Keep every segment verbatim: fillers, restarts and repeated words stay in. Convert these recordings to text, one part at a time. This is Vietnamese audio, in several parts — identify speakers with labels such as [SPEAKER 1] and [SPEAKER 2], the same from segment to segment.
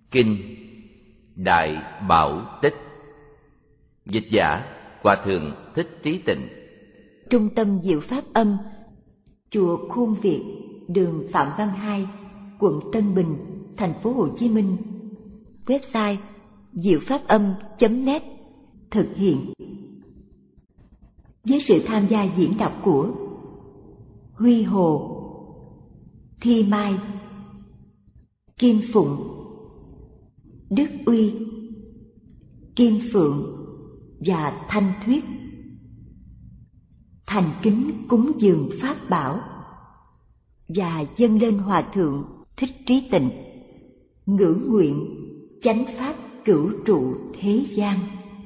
[SPEAKER 1] Kinh Đại Bảo Tích. Dịch giả Hòa thượng Thích Trí Tịnh.
[SPEAKER 2] Trung tâm Diệu Pháp Âm, chùa Khuôn Việt, đường Phạm Văn Hai, quận Tân Bình, thành phố Hồ Chí Minh. Website diệu pháp âm chấm net. Thực hiện với sự tham gia diễn đọc của Huy Hồ, Thi Mai, Kim Phụng, Đức Uy, Kim Phượng và Thanh Thuyết. Thành kính cúng dường pháp bảo và dâng lên Hòa thượng Thích Trí Tịnh, ngưỡng nguyện chánh pháp cửu trụ thế gian.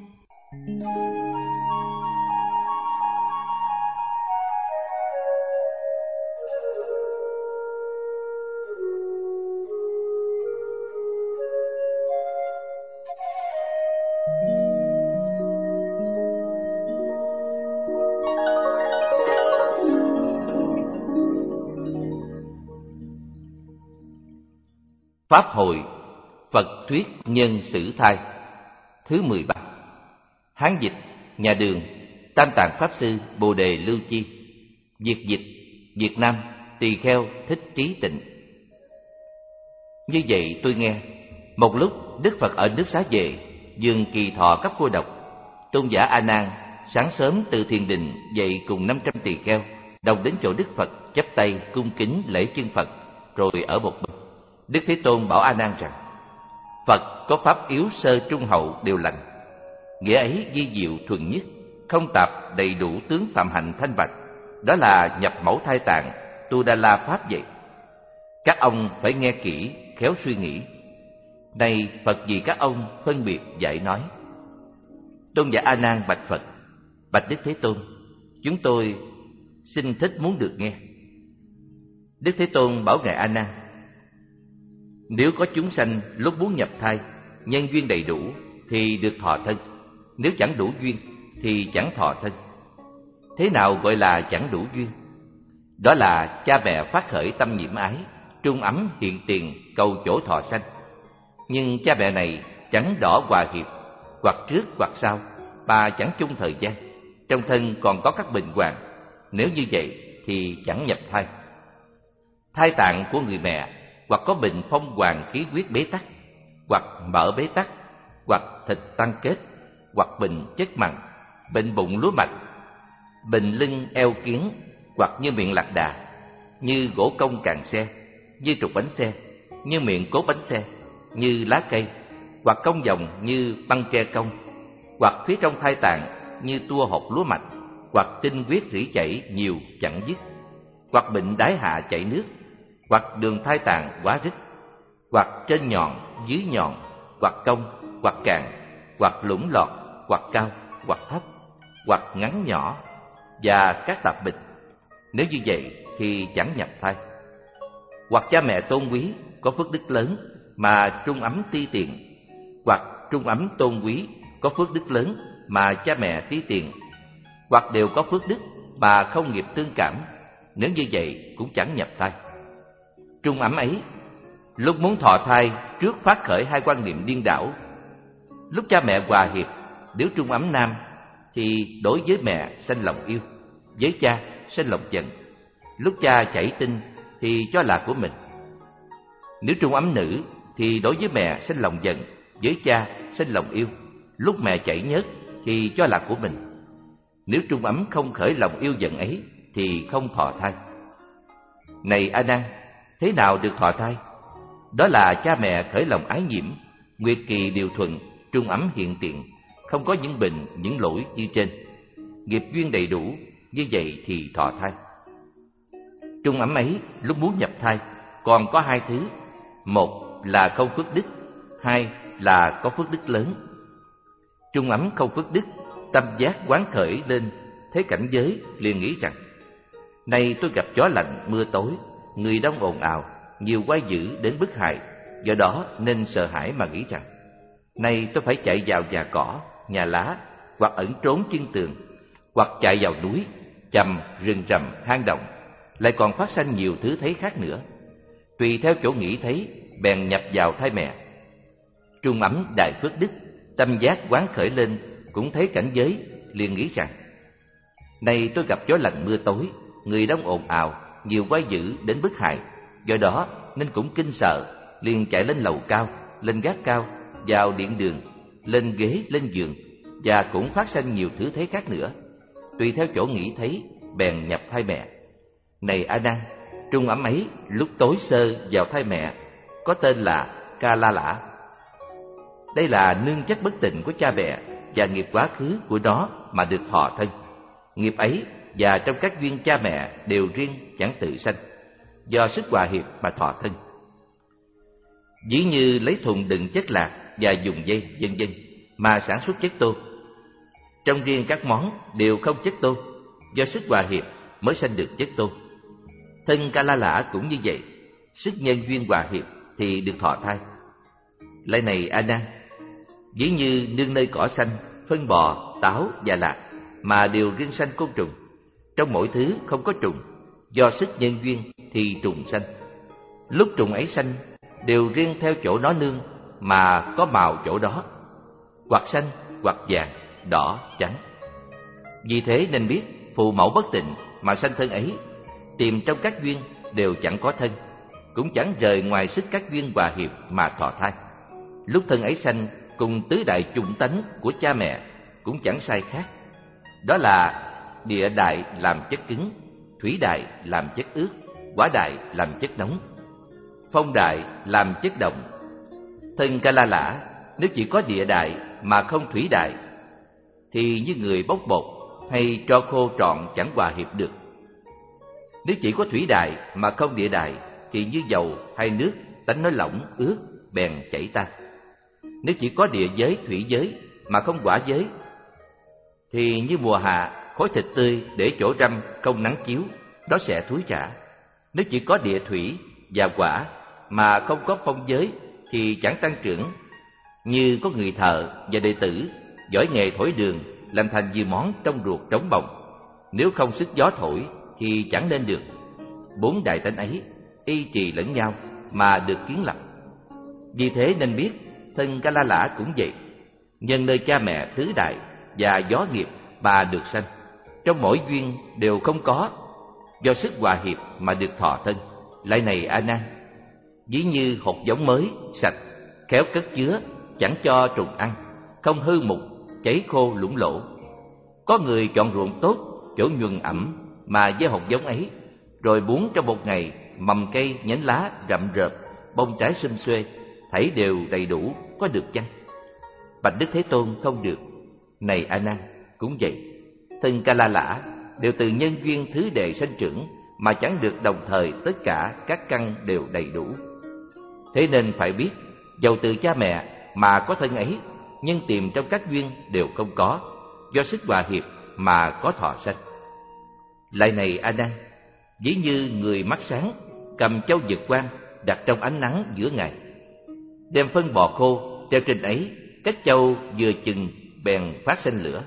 [SPEAKER 1] Pháp hội Phật thuyết nhân xử thai thứ mười ba. Hán dịch nhà Đường, Tam Tạng Pháp Sư Bồ Đề Lưu Chi. Việt dịch Việt Nam Tỳ Kheo Thích Trí Tịnh. Như vậy tôi nghe, một lúc Đức Phật ở nước Xá Vệ, vườn Kỳ Thọ cấp cô độc, tôn giả A Nan sáng sớm từ thiền định dậy cùng năm trăm tỳ kheo đồng đến chỗ Đức Phật, chắp tay cung kính lễ chân Phật, rồi ở một bên. Đức Thế Tôn bảo A Nan rằng: Phật có pháp yếu sơ trung hậu đều lành, nghĩa ấy vi diệu thuần nhất, không tạp, đầy đủ tướng phạm hạnh thanh bạch, đó là nhập mẫu thai tạng tu đa la pháp vậy. Các ông phải nghe kỹ, khéo suy nghĩ. Này Phật vì các ông phân biệt giải nói. Tôn giả A Nan bạch Phật: Bạch Đức Thế Tôn, chúng tôi xin thích muốn được nghe. Đức Thế Tôn bảo ngài A Nan: Nếu có chúng sanh lúc muốn nhập thai, nhân duyên đầy đủ thì được thọ thân, nếu chẳng đủ duyên thì chẳng thọ thân. Thế nào gọi là chẳng đủ duyên? Đó là cha mẹ phát khởi tâm nhiễm ái, trung ấm hiện tiền cầu chỗ thọ sanh. Nhưng cha mẹ này chẳng đỏ hòa hiệp, hoặc trước hoặc sau, bà chẳng chung thời gian, trong thân còn có các bệnh hoạn. Nếu như vậy thì chẳng nhập thai. Thai tạng của người mẹ hoặc có bệnh phong hoàng khí huyết bế tắc, hoặc mỡ bế tắc, hoặc thịt tăng kết, hoặc bệnh chất mặn, bệnh bụng lúa mạch, bệnh lưng eo kiến, hoặc như miệng lạc đà, như gỗ công càng xe, như trục bánh xe, như miệng cốt bánh xe, như lá cây, hoặc cong vòng như băng tre cong, hoặc phía trong thai tạng như tua hột lúa mạch, hoặc tinh huyết rỉ chảy nhiều chẳng dứt, hoặc bệnh đái hạ chảy nước, hoặc đường thai tạng quá rít, hoặc trên nhọn, dưới nhọn, hoặc cong, hoặc càng, hoặc lũng lọt, hoặc cao, hoặc thấp, hoặc ngắn nhỏ, và các tạp bệnh. Nếu như vậy thì chẳng nhập thai. Hoặc cha mẹ tôn quý có phước đức lớn mà trung ấm ti tiền, hoặc trung ấm tôn quý có phước đức lớn mà cha mẹ ti tiền, hoặc đều có phước đức mà không nghiệp tương cảm. Nếu như vậy cũng chẳng nhập thai. Trung ấm ấy, lúc muốn thọ thai trước phát khởi hai quan niệm điên đảo. Lúc cha mẹ hòa hiệp, nếu trung ấm nam thì đối với mẹ sanh lòng yêu, với cha sanh lòng giận. Lúc cha chảy tinh thì cho là của mình. Nếu trung ấm nữ thì đối với mẹ sanh lòng giận, với cha sanh lòng yêu. Lúc mẹ chảy nhớt thì cho là của mình. Nếu trung ấm không khởi lòng yêu giận ấy thì không thọ thai. Này A Nan, thế nào được thọ thai? Đó là cha mẹ khởi lòng ái nhiễm, nguyệt kỳ điều thuận, trung ấm hiện tiện, không có những bệnh, những lỗi như trên. Nghiệp duyên đầy đủ, như vậy thì thọ thai. Trung ấm ấy lúc muốn nhập thai còn có hai thứ: một là không phước đức, hai là có phước đức lớn. Trung ấm không phước đức, tâm giác quán khởi lên thế cảnh giới, liền nghĩ rằng: Nay tôi gặp gió lạnh mưa tối, người đông ồn ào, nhiều quái dữ đến bức hại, do đó nên sợ hãi mà nghĩ rằng: Nay tôi phải chạy vào nhà cỏ, nhà lá, hoặc ẩn trốn chân tường, hoặc chạy vào núi, chầm, rừng rậm, hang động, lại còn phát sanh nhiều thứ thấy khác nữa. Tùy theo chỗ nghĩ thấy, bèn nhập vào thai mẹ. Trung ấm đại phước đức, tâm giác quán khởi lên, cũng thấy cảnh giới, liền nghĩ rằng: nay tôi gặp gió lạnh mưa tối, người đông ồn ào, nhiều quái dữ đến bức hại, do đó nên cũng kinh sợ, liền chạy lên lầu cao, lên gác cao, vào điện đường, lên ghế, lên giường, và cũng phát sanh nhiều thứ thế khác nữa. Tùy theo chỗ nghĩ thấy, bèn nhập thai mẹ. Này A Nan, trung ấm ấy lúc tối sơ vào thai mẹ có tên là Ca La Lã. Đây là nương chất bất tịnh của cha mẹ và nghiệp quá khứ của nó mà được thọ thân. Nghiệp ấy và trong các duyên cha mẹ đều riêng, chẳng tự sanh, do sức hòa hiệp mà thọ thân. Ví như lấy thùng đựng chất lạc và dùng dây vân vân mà sản xuất chất tô. Trong riêng các món đều không chất tô, do sức hòa hiệp mới sanh được chất tô. Thân Ca La Lã cũng như vậy, sức nhân duyên hòa hiệp thì được thọ thai. Lại này A Nan, ví như nương nơi cỏ xanh, phân bò, táo và lạc mà đều riêng sanh côn trùng. Trong mỗi thứ không có trùng, do sức nhân duyên thì trùng sanh. Lúc trùng ấy sanh đều riêng theo chỗ nó nương mà có màu chỗ đó, hoặc xanh, hoặc vàng, đỏ, trắng. Vì thế nên biết phụ mẫu bất tịnh mà sanh thân ấy, tìm trong các duyên đều chẳng có thân, cũng chẳng rời ngoài sức các duyên hòa hiệp mà thọ thai. Lúc thân ấy sanh cùng tứ đại chủng tánh của cha mẹ cũng chẳng sai khác. Đó là địa đại làm chất cứng, thủy đại làm chất ướt, hỏa đại làm chất nóng, phong đại làm chất động. Thân Ca La Lã nếu chỉ có địa đại mà không thủy đại thì như người bốc bột hay tro khô trọn chẳng hòa hiệp được. Nếu chỉ có thủy đại mà không địa đại thì như dầu hay nước, tánh nó lỏng, ướt, bèn chảy tan. Nếu chỉ có địa giới, thủy giới mà không hỏa giới thì như mùa hạ, khối thịt tươi để chỗ răm không nắng chiếu, nó sẽ thúi rã. Nếu chỉ có địa thủy và hỏa mà không có phong giới thì chẳng tăng trưởng. Như có người thợ và đệ tử giỏi nghề thổi đường, làm thành nhiều món trong ruột trống bồng, nếu không sức gió thổi thì chẳng nên được. Bốn đại tánh ấy y trì lẫn nhau mà được kiến lập. Vì thế nên biết thân Ca La Lã cũng vậy, nhân nơi cha mẹ tứ đại và gió nghiệp mà được sanh. Trong mỗi duyên đều không có, do sức hòa hiệp mà được thọ thân. Lại này A Nan, ví như hột giống mới, sạch, khéo cất chứa, chẳng cho trùng ăn, không hư mục, cháy khô lủng lỗ. Có người chọn ruộng tốt, chỗ nhuần ẩm mà gieo hột giống ấy, rồi buông trong một ngày, mầm cây, nhánh lá rậm rợp, bông trái sum xuê, thảy đều đầy đủ, có được chăng? Bạch Đức Thế Tôn không được. Này A Nan, cũng vậy, thân Ca La Lã đều từ nhân duyên thứ đệ sanh trưởng mà chẳng được đồng thời tất cả các căn đều đầy đủ. Thế nên phải biết, dầu từ cha mẹ mà có thân ấy, nhưng tìm trong các duyên đều không có, do sức hòa hiệp mà có thọ sanh. Lại này A Nan, ví như người mắt sáng cầm châu Dực Quang đặt trong ánh nắng giữa ngày, đem phân bò khô treo trên ấy, các châu vừa chừng bèn phát sinh lửa.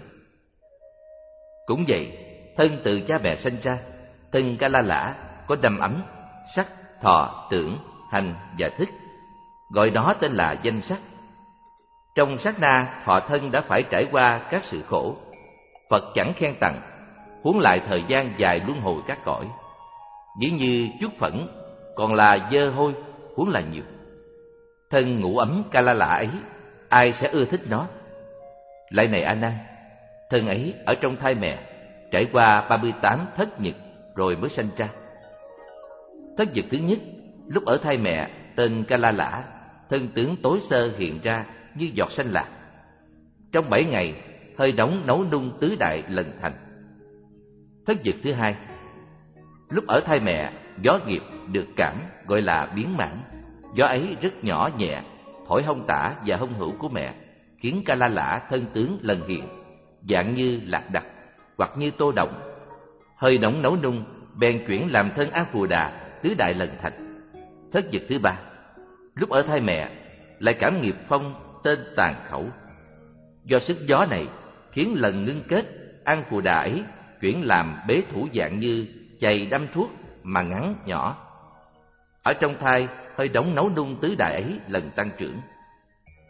[SPEAKER 1] Cũng vậy, thân từ cha mẹ sinh ra, thân Ca La Lã có năm ấm: sắc, thọ, tưởng, hành và thức, gọi đó tên là danh sắc. Trong sát na thọ thân đã phải trải qua các sự khổ, Phật chẳng khen tặng, huống lại thời gian dài luân hồi các cõi. Ví như chút phẫn còn là dơ hôi, huống là nhiều. Thân ngũ ấm Ca La Lã ấy, ai sẽ ưa thích nó? Lại này A Nan, thân ấy ở trong thai mẹ trải qua ba mươi tám thất nhật rồi mới sanh ra. Thất nhật thứ nhất, lúc ở thai mẹ tên Ca La Lã, thân tướng tối sơ hiện ra như giọt xanh lạc. Trong bảy ngày, hơi nóng nấu nung tứ đại lần thành. Thất nhật thứ hai, lúc ở thai mẹ, gió nghiệp được cảm gọi là biến mãn. Gió ấy rất nhỏ nhẹ, thổi hông tả và hông hữu của mẹ, khiến Ca La Lã thân tướng lần hiện, dạng như lạc đặc hoặc như tô đồng. Hơi nóng nấu nung bèn chuyển làm thân An Phù Đà tứ đại lần thành. Thất nhật thứ ba, lúc ở thai mẹ lại cảm nghiệp phong tên tàn khẩu. Do sức gió này khiến lần ngưng kết An Phù Đà ấy chuyển làm bế thủ dạng như chày đâm thuốc mà ngắn nhỏ. Ở trong thai hơi nóng nấu nung tứ đại ấy lần tăng trưởng.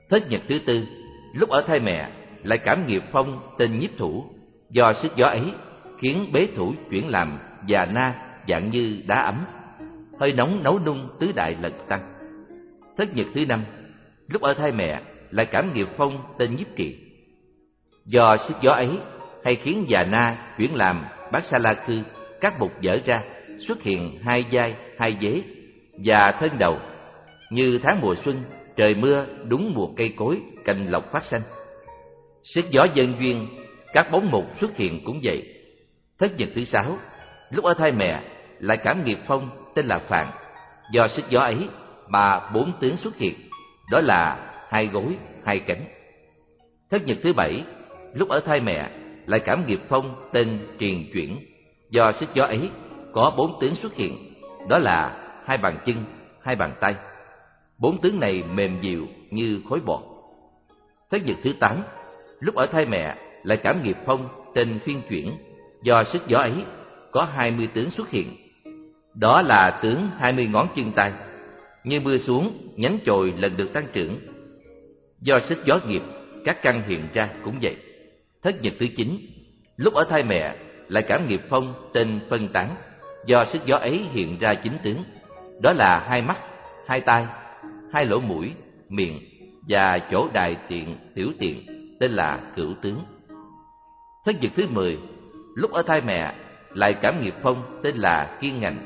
[SPEAKER 1] Thất nhật thứ tư, lúc ở thai mẹ lại cảm nghiệp phong tên nhiếp thủ, do sức gió ấy khiến bế thủ chuyển làm già na dạng như đá ấm, hơi nóng nấu nung tứ đại lần tăng. Thất nhật thứ năm, lúc ở thai mẹ lại cảm nghiệp phong tên nhiếp kỳ, do sức gió ấy hay khiến già na chuyển làm bát sa la cư, các bục dở ra, xuất hiện hai vai hai vế và thân đầu, như tháng mùa xuân trời mưa đúng mùa cây cối cành lộc phát xanh. Sức gió dân duyên, các bóng mục xuất hiện cũng vậy. Thất nhật thứ sáu, lúc ở thai mẹ lại cảm nghiệp phong tên là phạn, do sức gió ấy mà bốn tướng xuất hiện, đó là hai gối hai cánh. Thất nhật thứ bảy, lúc ở thai mẹ lại cảm nghiệp phong tên triền chuyển, do sức gió ấy có bốn tướng xuất hiện, đó là hai bàn chân hai bàn tay. Bốn tướng này mềm dịu như khối bọt. Thất nhật thứ tám, lúc ở thai mẹ lại cảm nghiệp phong tên phiên chuyển, do sức gió ấy có hai mươi tướng xuất hiện, đó là tướng hai mươi ngón chân tay, như mưa xuống nhánh chồi lần được tăng trưởng. Do sức gió nghiệp, các căn hiện ra cũng vậy. Thất nhật thứ chín, lúc ở thai mẹ lại cảm nghiệp phong tên phân tán, do sức gió ấy hiện ra chín tướng, đó là hai mắt, hai tai, hai lỗ mũi, miệng và chỗ đại tiện, tiểu tiện, tên là cửu tướng. Thất nhật thứ mười, lúc ở thai mẹ lại cảm nghiệp phong tên là kiên ngạnh,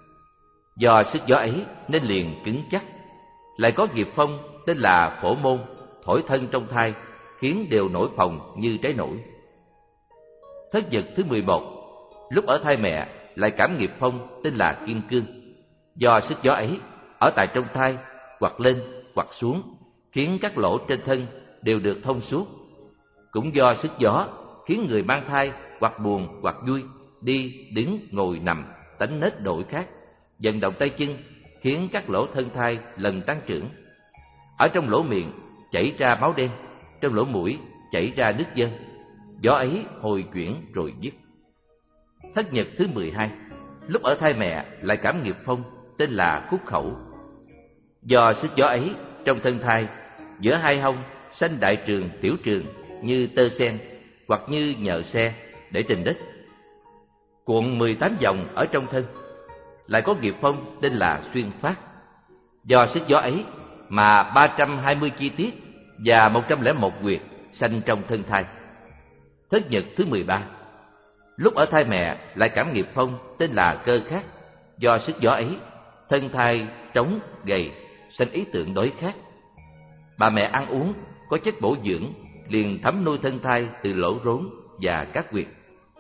[SPEAKER 1] do sức gió ấy nên liền cứng chắc. Lại có nghiệp phong tên là phổ môn, thổi thân trong thai, khiến đều nổi phồng như trái nổi. Thất nhật thứ mười một, lúc ở thai mẹ lại cảm nghiệp phong tên là kiên cương, do sức gió ấy ở tại trong thai, quặt lên quặt xuống, khiến các lỗ trên thân đều được thông suốt. Cũng do sức gió khiến người mang thai hoặc buồn hoặc vui, đi đứng ngồi nằm tánh nết đổi khác, vận động tay chân khiến các lỗ thân thai lần tăng trưởng. Ở trong lỗ miệng chảy ra máu đen, trong lỗ mũi chảy ra nước dơ, gió ấy hồi chuyển rồi dứt. Thất nhật thứ mười hai, lúc ở thai mẹ lại cảm nghiệp phong tên là khúc khẩu, do sức gió ấy trong thân thai giữa hai hông sanh đại trường tiểu trường như tơ sen hoặc như nhợ xe để trên đất, cuộn mười tám vòng ở trong thân. Lại có nghiệp phong tên là xuyên phát, do sức gió ấy mà ba trăm hai mươi chi tiết và một trăm lẻ một huyệt sanh trong thân thai. Thất nhật thứ mười ba, lúc ở thai mẹ lại cảm nghiệp phong tên là cơ khát, do sức gió ấy thân thai trống gầy, sanh ý tưởng đói khát. Bà mẹ ăn uống có chất bổ dưỡng liền thấm nuôi thân thai từ lỗ rốn và các huyệt.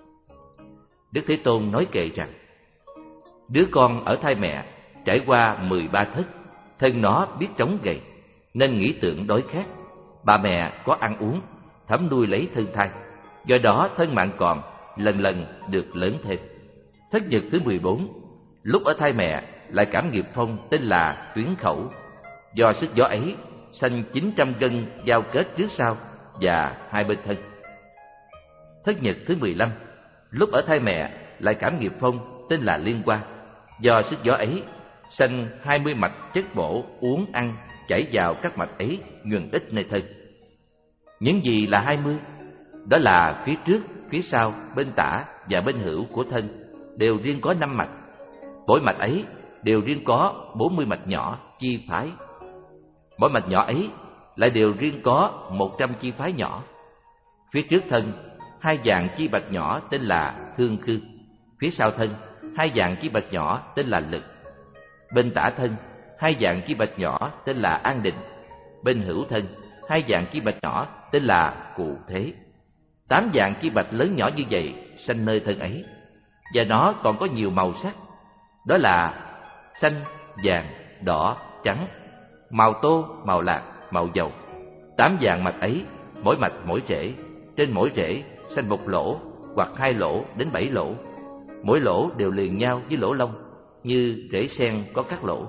[SPEAKER 1] Đức Thế Tôn nói kệ rằng, đứa con ở thai mẹ trải qua mười ba thất, thân nó biết trống gầy nên nghĩ tưởng đói khát. Bà mẹ có ăn uống thấm nuôi lấy thân thai, do đó thân mạng còn lần lần được lớn thêm. Thất nhật thứ mười bốn, lúc ở thai mẹ lại cảm nghiệp phong tên là tuyến khẩu, do sức gió ấy sanh chín trăm gân giao kết trước sau và hai bên thân. Thất nhật thứ mười lăm, lúc ở thai mẹ lại cảm nghiệp phong tên là liên quan, do sức gió ấy sanh hai mươi mạch chất bổ uống ăn chảy vào các mạch ấy nhuần ít nơi thân. Những gì là hai mươi? Đó là phía trước, phía sau, bên tả và bên hữu của thân đều riêng có năm mạch. Mỗi mạch ấy đều riêng có bốn mươi mạch nhỏ chi phái. Mỗi mạch nhỏ ấy lại đều riêng có một trăm chi phái nhỏ. Phía trước thân, hai dạng chi bạch nhỏ tên là thương khư. Phía sau thân, hai dạng chi bạch nhỏ tên là lực. Bên tả thân, hai dạng chi bạch nhỏ tên là an định. Bên hữu thân, hai dạng chi bạch nhỏ tên là cụ thế. Tám dạng chi bạch lớn nhỏ như vậy sanh nơi thân ấy, và nó còn có nhiều màu sắc, đó là xanh, vàng, đỏ, trắng, màu tô, màu lạc, màu dầu. Tám dạng mạch ấy, mỗi mạch mỗi rễ, trên mỗi rễ sanh một lỗ hoặc hai lỗ đến bảy lỗ. Mỗi lỗ đều liền nhau với lỗ lông, như rễ sen có các lỗ.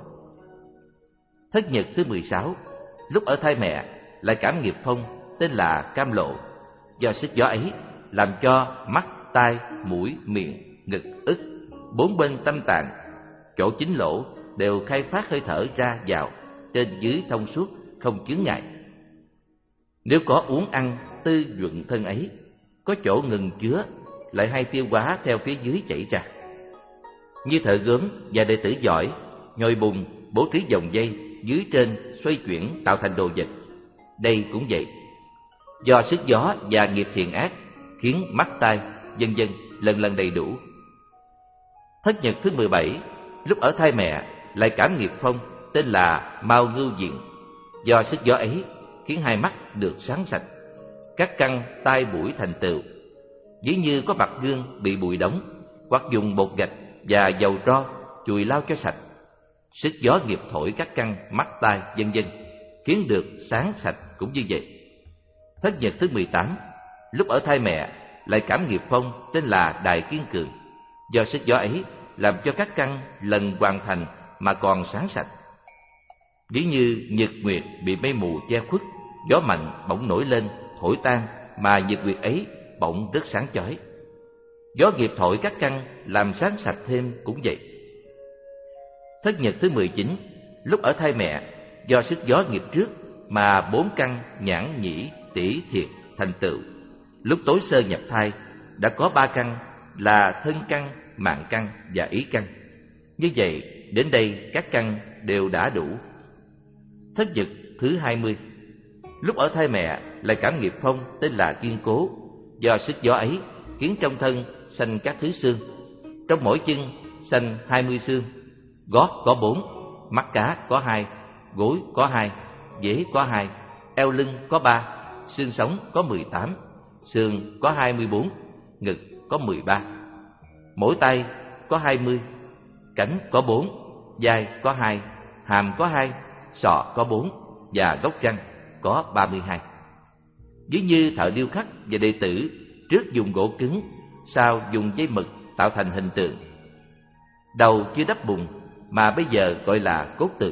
[SPEAKER 1] Thất nhật thứ mười sáu, lúc ở thai mẹ lại cảm nghiệp phong tên là cam lộ, do sức gió ấy làm cho mắt, tai, mũi, miệng, ngực, ức, bốn bên tâm tạng, chỗ chín lỗ đều khai phát hơi thở ra vào, trên dưới thông suốt, không chướng ngại. Nếu có uống ăn tư nhuận thân ấy, có chỗ ngừng chứa, lại hay tiêu hóa theo phía dưới chảy ra. Như thợ gốm và đệ tử giỏi, nhồi bùn bố trí vòng dây dưới trên xoay chuyển tạo thành đồ vật. Đây cũng vậy. Do sức gió và nghiệp thiện ác khiến mắt tai vân vân lần lần đầy đủ. Thất nhật thứ mười bảy, lúc ở thai mẹ lại cảm nghiệp phong tên là Mao Ngưu Diện. Do sức gió ấy khiến hai mắt được sáng sạch, các căn tai mũi thành tựu. Ví như có mặt gương bị bụi đóng, hoặc dùng bột gạch và dầu tro chùi lau cho sạch. Sức gió nghiệp thổi các căn mắt tai vân vân khiến được sáng sạch cũng như vậy. Thất nhật thứ mười tám, lúc ở thai mẹ lại cảm nghiệp phong tên là Đại Kiên Cường. Do sức gió ấy làm cho các căn lần hoàn thành mà còn sáng sạch. Ví như nhật nguyệt bị mây mù che khuất, gió mạnh bỗng nổi lên thổi tan, mà nhật nguyệt ấy bỗng rất sáng chói. Gió nghiệp thổi các căn làm sáng sạch thêm cũng vậy. Thất nhật thứ mười chín, lúc ở thai mẹ, do sức gió nghiệp trước mà bốn căn nhãn nhĩ tỷ thiệt thành tựu. Lúc tối sơ nhập thai đã có ba căn là thân căn, mạng căn và ý căn. Như vậy đến đây các căn đều đã đủ. Thất nhật thứ hai mươi, lúc ở thai mẹ lại cảm nghiệp phong tên là Kiên Cố. Do sức gió ấy khiến trong thân sanh các thứ xương. Trong mỗi chân sanh hai mươi xương. Gót có bốn, mắt cá có hai, gối có hai, dế có hai, eo lưng có ba, xương sống có mười tám, sườn có hai mươi bốn, ngực có mười ba. Mỗi tay có hai mươi, cánh có bốn, vai có hai, hàm có hai, sọ có bốn và gốc răng có ba mươi hai. Ví như thợ điêu khắc và đệ tử trước dùng gỗ cứng, sau dùng dây mực tạo thành hình tượng. Đầu chưa đắp bùn mà bây giờ gọi là cốt tượng.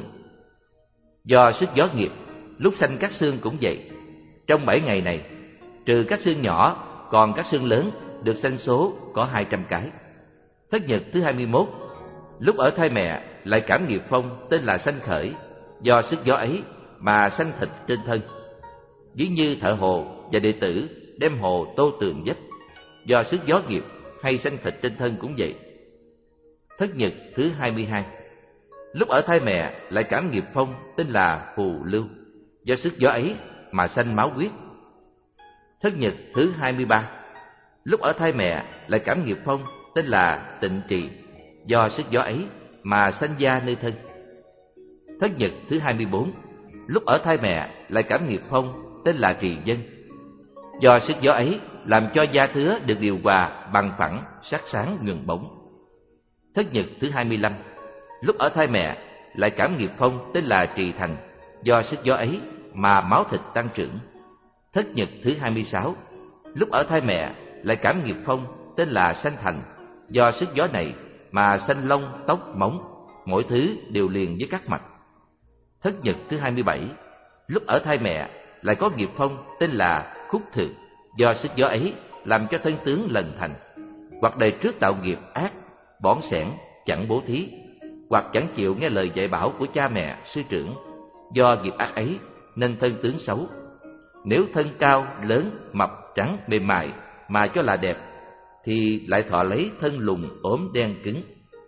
[SPEAKER 1] Do sức gió nghiệp, lúc sanh các xương cũng vậy. Trong bảy ngày này, trừ các xương nhỏ, còn các xương lớn được sanh số có hai trăm cái. Thất nhật thứ hai mươi mốt, lúc ở thai mẹ lại cảm nghiệp phong tên là sanh khởi. Do sức gió ấy mà sanh thịt trên thân. Ví như thợ hồ và đệ tử đem hồ tô tường vách. Do sức gió nghiệp hay sanh thịt trên thân cũng vậy. Thất nhật thứ hai mươi hai, lúc ở thai mẹ lại cảm nghiệp phong tên là phù lưu. Do sức gió ấy mà sanh máu huyết. Thất nhật thứ hai mươi ba, lúc ở thai mẹ lại cảm nghiệp phong tên là tịnh trì. Do sức gió ấy mà sanh da nơi thân. Thất nhật thứ hai mươi bốn, lúc ở thai mẹ lại cảm nghiệp phong tên là trì dân. Do sức gió ấy làm cho da thứa được điều hòa bằng phẳng, sắc sáng nhuần bóng. Thất nhật thứ hai mươi lăm, lúc ở thai mẹ lại cảm nghiệp phong tên là trì thành. Do sức gió ấy mà máu thịt tăng trưởng. Thất nhật thứ hai mươi sáu, lúc ở thai mẹ lại cảm nghiệp phong tên là sanh thành. Do sức gió này mà sanh lông, tóc, móng, mỗi thứ đều liền với các mạch. Thất nhật thứ hai mươi bảy, lúc ở thai mẹ lại có nghiệp phong tên là khúc thượng. Do sức gió ấy làm cho thân tướng lần thành. Hoặc đời trước tạo nghiệp ác, bỏn sẻn, chẳng bố thí, hoặc chẳng chịu nghe lời dạy bảo của cha mẹ, sư trưởng. Do nghiệp ác ấy nên thân tướng xấu. Nếu thân cao, lớn, mập, trắng, mềm mại mà cho là đẹp, thì lại thọ lấy thân lùn, ốm, đen, cứng.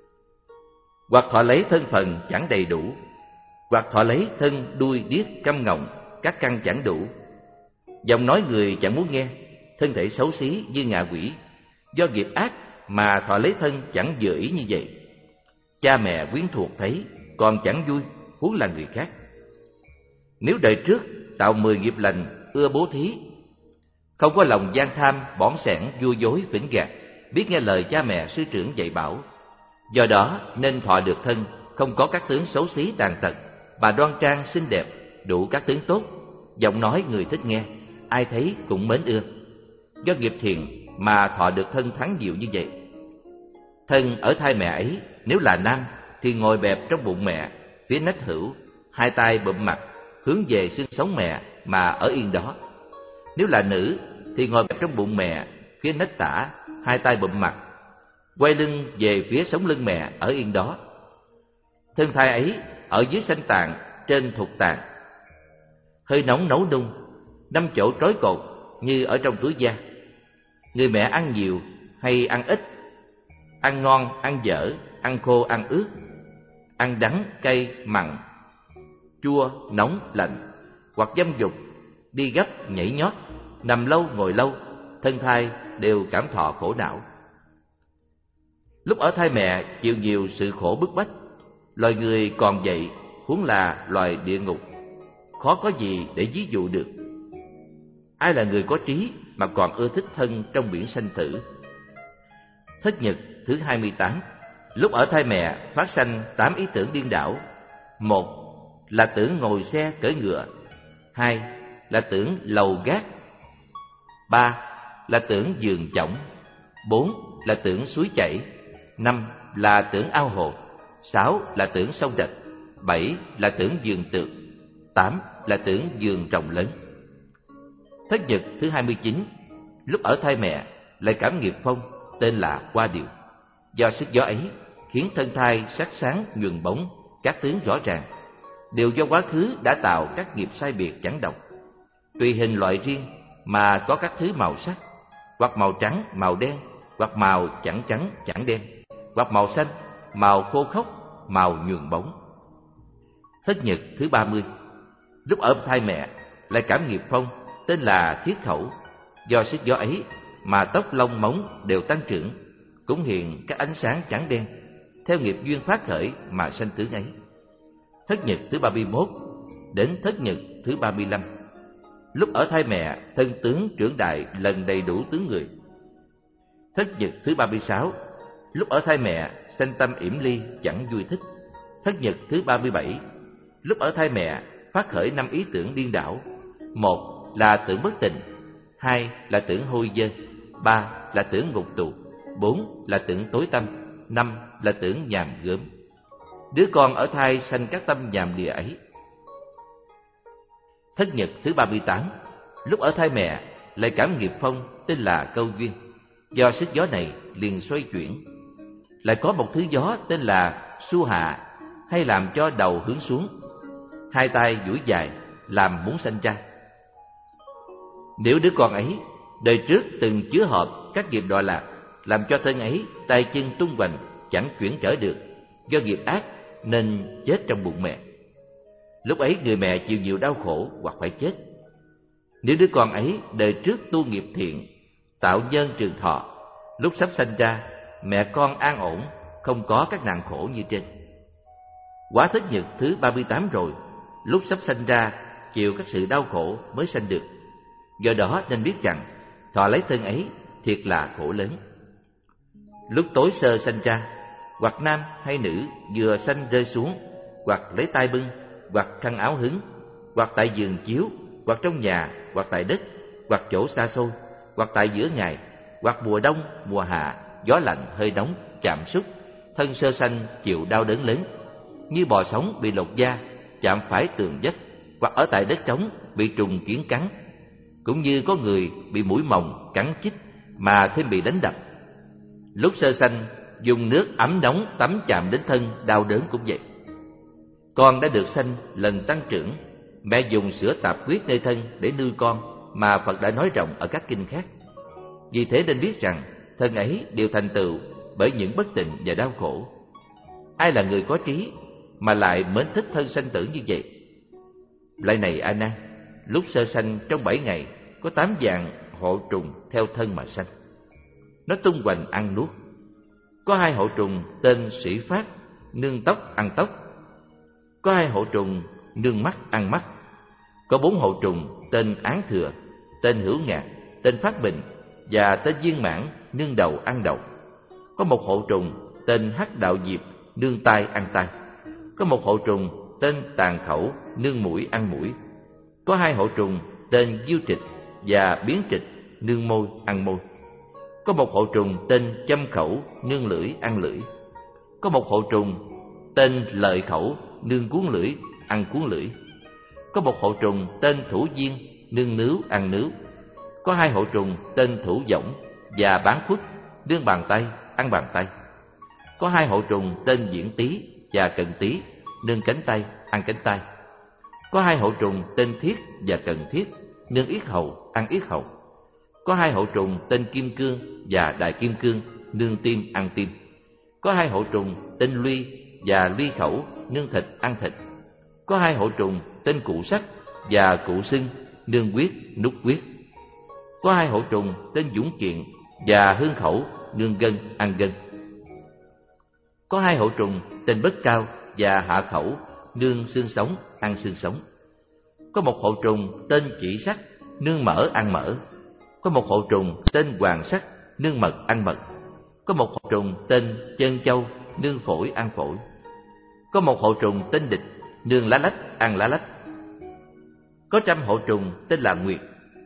[SPEAKER 1] Hoặc thọ lấy thân phận chẳng đầy đủ, hoặc thọ lấy thân đuôi, điếc, câm ngọng, các căn chẳng đủ. Giọng nói người chẳng muốn nghe, thân thể xấu xí như ngạ quỷ. Do nghiệp ác mà thọ lấy thân chẳng vừa ý như vậy. Cha mẹ quyến thuộc thấy còn chẳng vui, huống là người khác. Nếu đời trước tạo mười nghiệp lành, ưa bố thí, không có lòng gian tham, bỏn sẻn, vua dối, phỉnh gạt, biết nghe lời cha mẹ sư trưởng dạy bảo, do đó nên thọ được thân không có các tướng xấu xí tàn tật, bà đoan trang xinh đẹp, đủ các tướng tốt, giọng nói người thích nghe, ai thấy cũng mến ưa. Do nghiệp thiện mà thọ được thân thắng diệu như vậy. Thân ở thai mẹ ấy, nếu là nam thì ngồi bẹp trong bụng mẹ, phía nách hữu, hai tay bụm mặt, hướng về xương sống mẹ mà ở yên đó. Nếu là nữ thì ngồi bẹp trong bụng mẹ, phía nách tả, hai tay bụm mặt, quay lưng về phía sống lưng mẹ ở yên đó. Thân thai ấy ở dưới sanh tạng, trên thục tạng, hơi nóng nấu nung, năm chỗ trói cột như ở trong túi da. Người mẹ ăn nhiều hay ăn ít, ăn ngon, ăn dở, ăn khô, ăn ướt, ăn đắng, cay, mặn, chua, nóng, lạnh, hoặc dâm dục, đi gấp, nhảy nhót, nằm lâu, ngồi lâu, thân thai đều cảm thọ khổ não. Lúc ở thai mẹ chịu nhiều sự khổ bức bách, loài người còn vậy, huống là loài địa ngục, khó có gì để ví dụ được. Ai là người có trí mà còn ưa thích thân trong biển sanh tử? Thất nhật thứ hai mươi tám. Lúc ở thai mẹ phát sanh tám ý tưởng điên đảo. Một là tưởng ngồi xe cưỡi ngựa. Hai là tưởng lầu gác. Ba là tưởng giường chõng. Bốn là tưởng suối chảy. Năm là tưởng ao hồ. Sáu là tưởng sông rạch. Bảy là tưởng giường tược. Tám là tưởng giường trồng lớn. Thất nhật thứ hai mươi chín. Lúc ở thai mẹ lại cảm nghiệp phong tên là qua điều. Do sức gió ấy khiến thân thai sắc sáng nhuần bóng, các tướng rõ ràng, đều do quá khứ đã tạo các nghiệp sai biệt chẳng độc. Tùy hình loại riêng mà có các thứ màu sắc, hoặc màu trắng, màu đen, hoặc màu chẳng trắng, chẳng đen, hoặc màu xanh, màu khô khốc, màu nhuần bóng. Thất nhật thứ ba mươi. Lúc ở thai mẹ lại cảm nghiệp phong tên là thiết khẩu. Do sức gió ấy mà tóc lông móng đều tăng trưởng, cũng hiện các ánh sáng trắng đen, theo nghiệp duyên phát khởi mà sanh tướng ấy. Thất nhật thứ ba mươi mốt đến thất nhật thứ ba mươi lăm. Lúc ở thai mẹ thân tướng trưởng đại lần đầy đủ tướng người. Thất nhật thứ ba mươi sáu. Lúc ở thai mẹ sanh tâm yểm ly chẳng vui thích. Thất nhật thứ ba mươi bảy. Lúc ở thai mẹ phát khởi năm ý tưởng điên đảo. Một là tưởng bất tịnh. Hai là tưởng hôi dơ. Ba là tưởng ngục tù. Bốn là tưởng tối tăm. Năm là tưởng nhàm gớm. Đứa con ở thai sanh các tâm nhàm địa ấy. Thất nhật thứ ba mươi tám. Lúc ở thai mẹ lại cảm nghiệp phong tên là câu duyên. Do sức gió này liền xoay chuyển. Lại có một thứ gió tên là xu hạ, hay làm cho đầu hướng xuống, hai tay duỗi dài, làm muốn sanh ra. Nếu đứa con ấy đời trước từng chứa hộp các nghiệp đọa lạc, làm cho thân ấy tay chân tung hoành, chẳng chuyển trở được, do nghiệp ác nên chết trong bụng mẹ. Lúc ấy người mẹ chịu nhiều đau khổ hoặc phải chết. Nếu đứa con ấy đời trước tu nghiệp thiện, tạo nhân trường thọ, lúc sắp sanh ra, mẹ con an ổn, không có các nạn khổ như trên. Quả thất nhật thứ ba mươi tám rồi, lúc sắp sanh ra chịu các sự đau khổ mới sanh được. Do đó nên biết rằng thọ lấy thân ấy thiệt là khổ lớn. Lúc tối sơ sanh ra, hoặc nam hay nữ vừa sanh rơi xuống, hoặc lấy tay bưng, hoặc khăn áo hứng, hoặc tại giường chiếu, hoặc trong nhà, hoặc tại đất, hoặc chỗ xa xôi, hoặc tại giữa ngày, hoặc mùa đông, mùa hạ, gió lạnh hơi nóng chạm xúc, thân sơ sanh chịu đau đớn lớn, như bò sống bị lột da, chạm phải tường vách, hoặc ở tại đất trống bị trùng kiến cắn, cũng như có người bị muỗi mồng cắn chích mà thêm bị đánh đập. Lúc sơ sanh dùng nước ấm nóng tắm chạm đến thân đau đớn cũng vậy. Con đã được sanh lần tăng trưởng, mẹ dùng sữa tạp huyết nơi thân để nuôi con mà Phật đã nói rộng ở các kinh khác. Vì thế nên biết rằng thân ấy đều thành tựu bởi những bất tịnh và đau khổ. Ai là người có trí mà lại mến thích thân sanh tử như vậy? Lại này A Nan, lúc sơ sanh trong bảy ngày có tám dạng hộ trùng theo thân mà sanh. Nó tung hoành ăn nuốt. Có hai hộ trùng tên sĩ phát, nương tóc ăn tóc. Có hai hộ trùng nương mắt ăn mắt. Có bốn hộ trùng tên án thừa, tên hữu ngạc, tên phát bình và tên viên mãn, nương đầu ăn đầu. Có một hộ trùng tên hắc đạo diệp, nương tai ăn tai. Có một hộ trùng tên tàn khẩu, nương mũi ăn mũi. Có hai hộ trùng tên diêu trịch và biến trịch, nương môi ăn môi. Có một hộ trùng tên châm khẩu, nương lưỡi ăn lưỡi. Có một hộ trùng tên lợi khẩu, nương cuốn lưỡi ăn cuốn lưỡi. Có một hộ trùng tên thủ viên, nương nướu ăn nướu. Có hai hộ trùng tên thủ võng và bán khuất, nương bàn tay ăn bàn tay. Có hai hộ trùng tên diễn tý và cận tý, nương cánh tay ăn cánh tay. Có hai hộ trùng tên thiết và cận thiết, nương yết hầu, ăn yết hầu. Có hai hậu trùng tên kim cương và đại kim cương, nương tim, ăn tim. Có hai hậu trùng tên luy và luy khẩu, nương thịt, ăn thịt. Có hai hậu trùng tên cụ sắc và cụ sưng, nương huyết, nút huyết. Có hai hậu trùng tên dũng kiện và hương khẩu, nương gân, ăn gân. Có hai hậu trùng tên bất cao và hạ khẩu, nương xương sống, ăn xương sống. Có một hậu trùng tên chỉ sắc, nương mỡ, ăn mỡ. Có một hậu trùng tên hoàng sắc, nương mật, ăn mật. Có một hậu trùng tên chân châu, nương phổi, ăn phổi. Có một hậu trùng tên địch, nương lá lách, ăn lá lách. Có trăm hậu trùng tên là nguyệt.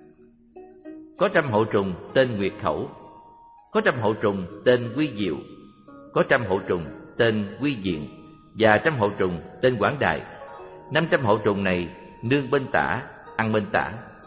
[SPEAKER 1] Có trăm hậu trùng tên nguyệt khẩu. Có trăm hậu trùng tên quy diệu. Có trăm hậu trùng tên quy diện và trăm hậu trùng tên quảng đại. Năm trăm hậu trùng này nương bên tả, ăn bên tả.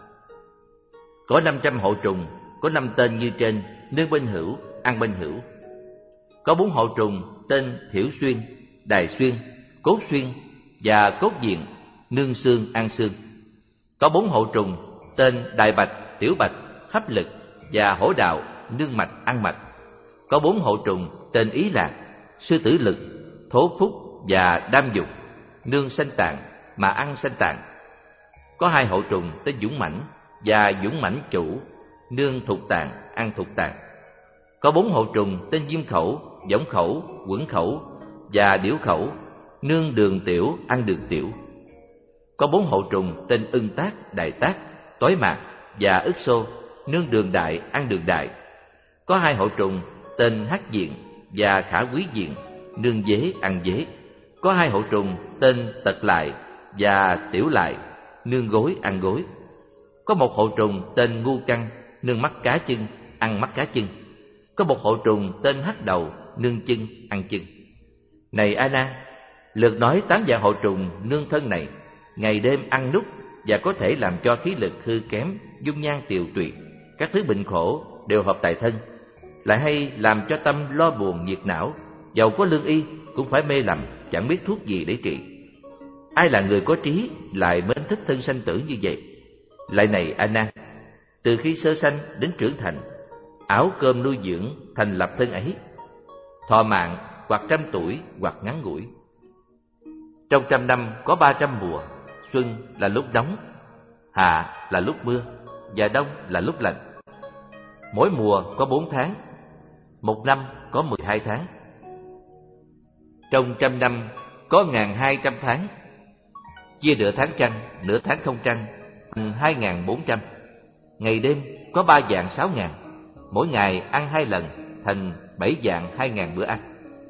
[SPEAKER 1] Có năm trăm hậu trùng có năm tên như trên, nương bên hữu, ăn bên hữu. Có bốn hậu trùng tên thiểu xuyên, đài xuyên, cốt xuyên và cốt diện, nương xương, ăn xương. Có bốn hậu trùng tên đại bạch, tiểu bạch, hấp lực và hổ đạo, nương mạch, ăn mạch. Có bốn hậu trùng tên ý lạc, sư tử lực, thố phúc và đam dục, nương sanh tạng mà ăn sanh tạng. Có hai hậu trùng tên dũng mãnh và dũng mãnh chủ, nương thục tạng, ăn thục tạng. Có bốn hậu trùng tên diêm khẩu, võng khẩu, quẩn khẩu và điểu khẩu, nương đường tiểu, ăn đường tiểu. Có bốn hậu trùng tên ưng tác, đại tác, tối mạc và ức xô, nương đường đại, ăn đường đại. Có hai hậu trùng tên hắc diện và khả quý diện, nương dế, ăn dế. Có hai hậu trùng tên tật lại và tiểu lại, nương gối, ăn gối. Có một hậu trùng tên ngu căng, nương mắt cá chân, ăn mắt cá chân. Có một hậu trùng tên hắc đầu, nương chân, ăn chân. Này A Nan, lượt nói tám dạng hậu trùng nương thân này, ngày đêm ăn nút và có thể làm cho khí lực hư kém, dung nhan tiều tụy, các thứ bệnh khổ đều hợp tại thân, lại hay làm cho tâm lo buồn nhiệt não, dầu có lương y cũng phải mê lầm, chẳng biết thuốc gì để trị. Ai là người có trí lại mến thích thân sanh tử như vậy? Lại này A Nan, từ khi sơ sanh đến trưởng thành, áo cơm nuôi dưỡng thành lập thân ấy, thọ mạng hoặc trăm tuổi hoặc ngắn ngủi. Trong trăm năm có ba trăm mùa, xuân là lúc nóng, hạ là lúc mưa và đông là lúc lạnh. Mỗi mùa có bốn tháng, một năm có mười hai tháng. Trong trăm năm có ngàn hai trăm tháng, chia nửa tháng trăng, nửa tháng không trăng, thành hai ngàn bốn trăm. Ngày đêm có ba vạn sáu ngàn, mỗi ngày ăn hai lần, thành bảy vạn hai ngàn bữa ăn.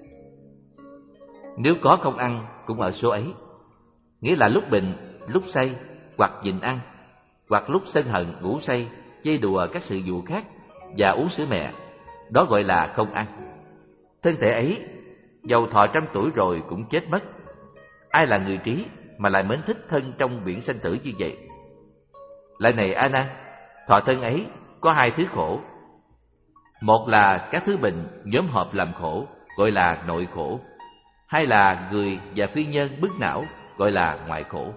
[SPEAKER 1] Nếu có không ăn cũng ở số ấy, nghĩa là lúc bệnh, lúc say, hoặc nhịn ăn, hoặc lúc sân hận, ngủ say, chơi đùa các sự vụ khác và uống sữa mẹ, đó gọi là không ăn. Thân thể ấy, dầu thọ trăm tuổi rồi cũng chết mất. Ai là người trí mà lại mến thích thân trong biển sanh tử như vậy? Lại này A Nan, thọ thân ấy có hai thứ khổ. Một là các thứ bệnh nhóm họp làm khổ, gọi là nội khổ. Hai là người và phi nhân bức não, gọi là ngoại khổ.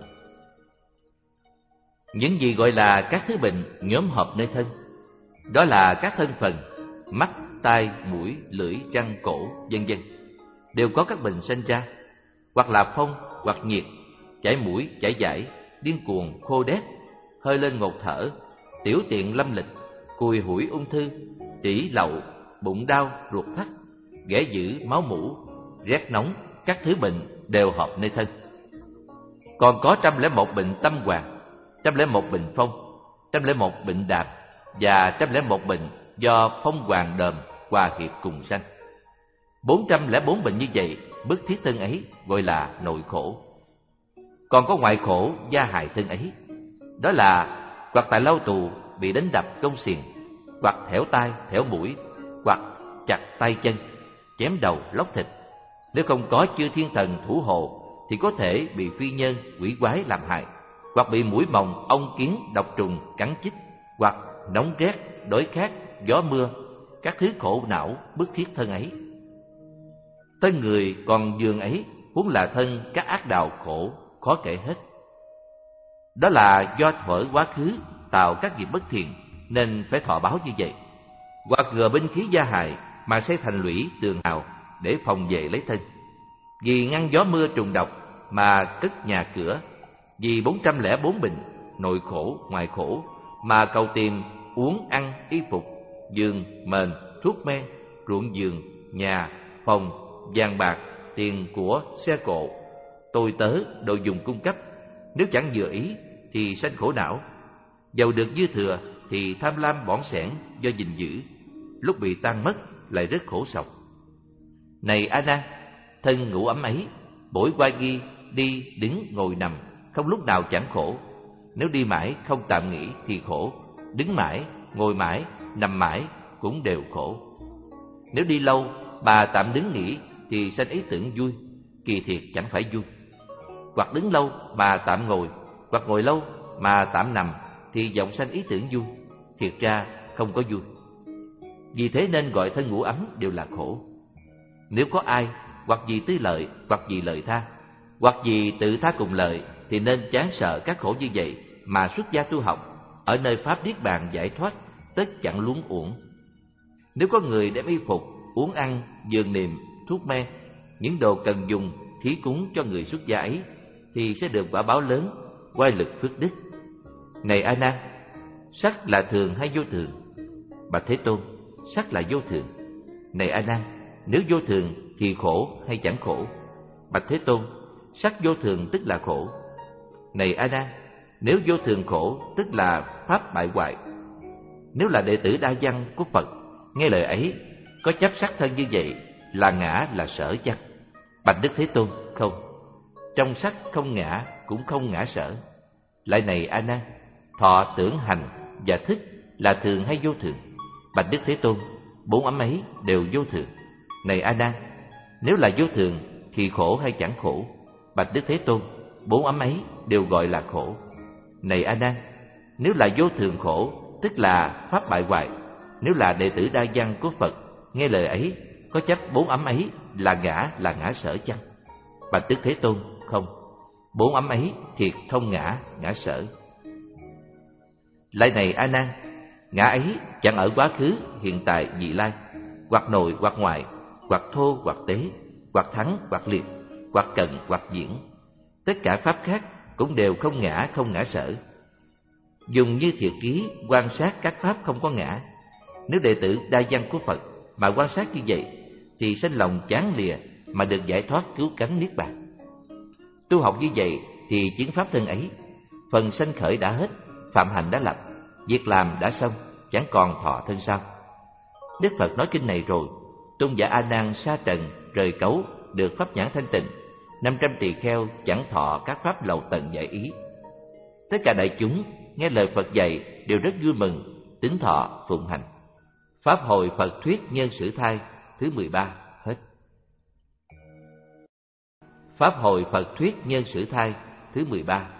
[SPEAKER 1] Những gì gọi là các thứ bệnh nhóm họp nơi thân, đó là các thân phần mắt, tai, mũi, lưỡi, răng, cổ, vân vân, đều có các bệnh sinh ra, hoặc là phong, hoặc nhiệt, chảy mũi, chảy dãi, điên cuồng, khô đét, hơi lên ngột thở, tiểu tiện lâm lịch, cùi hủi ung thư, trĩ lậu, bụng đau, ruột thắt, ghẻ dữ, máu mủ, rét nóng, các thứ bệnh đều họp nơi thân. Còn có trăm lẻ một bệnh tâm hoàng, trăm lẻ một bệnh phong, trăm lẻ một bệnh đạp và trăm lẻ một bệnh do phong hoàng đờm hòa hiệp cùng sanh. Bốn trăm lẻ bốn bệnh như vậy, bức thiết thân ấy gọi là nội khổ. Còn có ngoại khổ gia hại thân ấy, đó là hoặc tại lao tù bị đánh đập công xiềng, hoặc thẻo tai, thẻo mũi, hoặc chặt tay chân, chém đầu, lóc thịt. Nếu không có chư thiên thần thủ hộ thì có thể bị phi nhân, quỷ quái làm hại, hoặc bị muỗi mồng, ong kiến, độc trùng cắn chích, hoặc nóng rét, đói khát, gió mưa, các thứ khổ não bức thiết thân ấy. Thân người còn giường ấy, huống là thân các ác đạo khổ khó kể hết. Đó là do thuở quá khứ tạo các nghiệp bất thiện, nên phải thọ báo như vậy. Hoặc gờ binh khí gia hại mà xây thành lũy tường hào để phòng vệ lấy thân. Vì ngăn gió mưa trùng độc mà cất nhà cửa. Vì bốn trăm lẻ bốn bệnh, nội khổ, ngoài khổ mà cầu tìm uống ăn, y phục, giường, mền, thuốc men, ruộng vườn, nhà, phòng, vàng bạc, tiền của, xe cộ, tôi tớ, đồ dùng cung cấp. Nếu chẳng vừa ý thì sanh khổ não. Dầu được dư thừa thì tham lam bỏng sẻn do gìn giữ, lúc bị tan mất lại rất khổ sầu. Này A Nan, thân ngủ ấm ấy, bổi qua ghi, đi, đứng, ngồi, nằm, không lúc nào chẳng khổ. Nếu đi mãi không tạm nghỉ thì khổ, đứng mãi, ngồi mãi, nằm mãi cũng đều khổ. Nếu đi lâu bà tạm đứng nghỉ thì sanh ý tưởng vui, kỳ thiệt chẳng phải vui. Hoặc đứng lâu mà tạm ngồi, hoặc ngồi lâu mà tạm nằm thì vọng sanh ý tưởng vui, thiệt ra không có vui. Vì thế nên gọi thân ngủ ấm đều là khổ. Nếu có ai hoặc vì tư lợi, hoặc vì lợi tha, hoặc vì tự tha cùng lợi thì nên chán sợ các khổ như vậy mà xuất gia tu học, ở nơi pháp niết bàn giải thoát, tất chẳng luống uổng. Nếu có người đem y phục, uống ăn, giường niệm, thuốc men, những đồ cần dùng, thí cúng cho người xuất gia ấy, thì sẽ được quả báo lớn, oai lực phước đức. Này A Nan, sắc là thường hay vô thường? Bạch Thế Tôn, sắc là vô thường. Này A Nan, nếu vô thường thì khổ hay chẳng khổ? Bạch Thế Tôn, sắc vô thường tức là khổ. Này A Nan, nếu vô thường khổ tức là pháp bại hoại. Nếu là đệ tử đa văn của Phật, nghe lời ấy, có chấp sắc thân như vậy là ngã là sở chăng? Bạch Đức Thế Tôn, không. Trong sắc không ngã cũng không ngã sở. Lại này A Nan, thọ, tưởng, hành và thức là thường hay vô thường? Bạch Đức Thế Tôn, bốn ấm ấy đều vô thường. Này A Nan, nếu là vô thường thì khổ hay chẳng khổ? Bạch Đức Thế Tôn, bốn ấm ấy đều gọi là khổ. Này A Nan, nếu là vô thường khổ tức là pháp bại hoại. Nếu là đệ tử đa văn của Phật, nghe lời ấy, có chấp bốn ấm ấy là ngã là ngã sở chăng? Bạch Đức Thế Tôn, không. Bốn ấm ấy thiệt không ngã ngã sở. Lại này A Nan, ngã ấy chẳng ở quá khứ, hiện tại, vị lai, hoặc nội hoặc ngoại, hoặc thô hoặc tế, hoặc thắng hoặc liệt, hoặc cận hoặc diễn. Tất cả pháp khác cũng đều không ngã không ngã sở. Dùng như thiệt ký quan sát các pháp không có ngã. Nếu đệ tử đa văn của Phật mà quan sát như vậy thì sanh lòng chán lìa mà được giải thoát cứu cánh niết bàn. Tu học như vậy thì chứng pháp thân ấy, phần sanh khởi đã hết, phạm hạnh đã lập, việc làm đã xong, chẳng còn thọ thân sau. Đức Phật nói kinh này rồi, tôn giả A Nan sa trần rời cấu, được pháp nhãn thanh tịnh, năm trăm tỳ kheo chẳng thọ các pháp lầu tầng dạy ý. Tất cả đại chúng nghe lời Phật dạy đều rất vui mừng, tín thọ phụng hành. Pháp hội Phật thuyết nhân sử thai thứ mười ba hết. Pháp hội Phật thuyết nhân sử thai thứ mười ba.